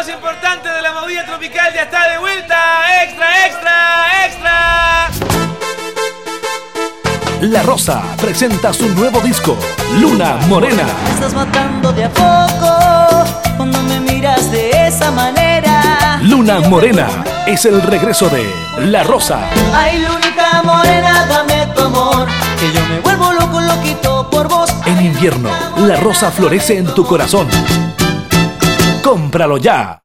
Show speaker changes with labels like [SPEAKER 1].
[SPEAKER 1] más importante de la movida tropical ya está de vuelta. ¡Extra, extra, extra!
[SPEAKER 2] La Rosa presenta su nuevo disco, Luna Morena.
[SPEAKER 3] Me estás matando de a poco cuando me miras de esa manera.
[SPEAKER 2] Luna Morena es el regreso de La Rosa.
[SPEAKER 3] Ay, lunita morena, dame tu amor, que yo me vuelvo loco, loquito por vos.
[SPEAKER 2] En invierno, La Rosa florece en tu corazón. ¡Cómpralo ya!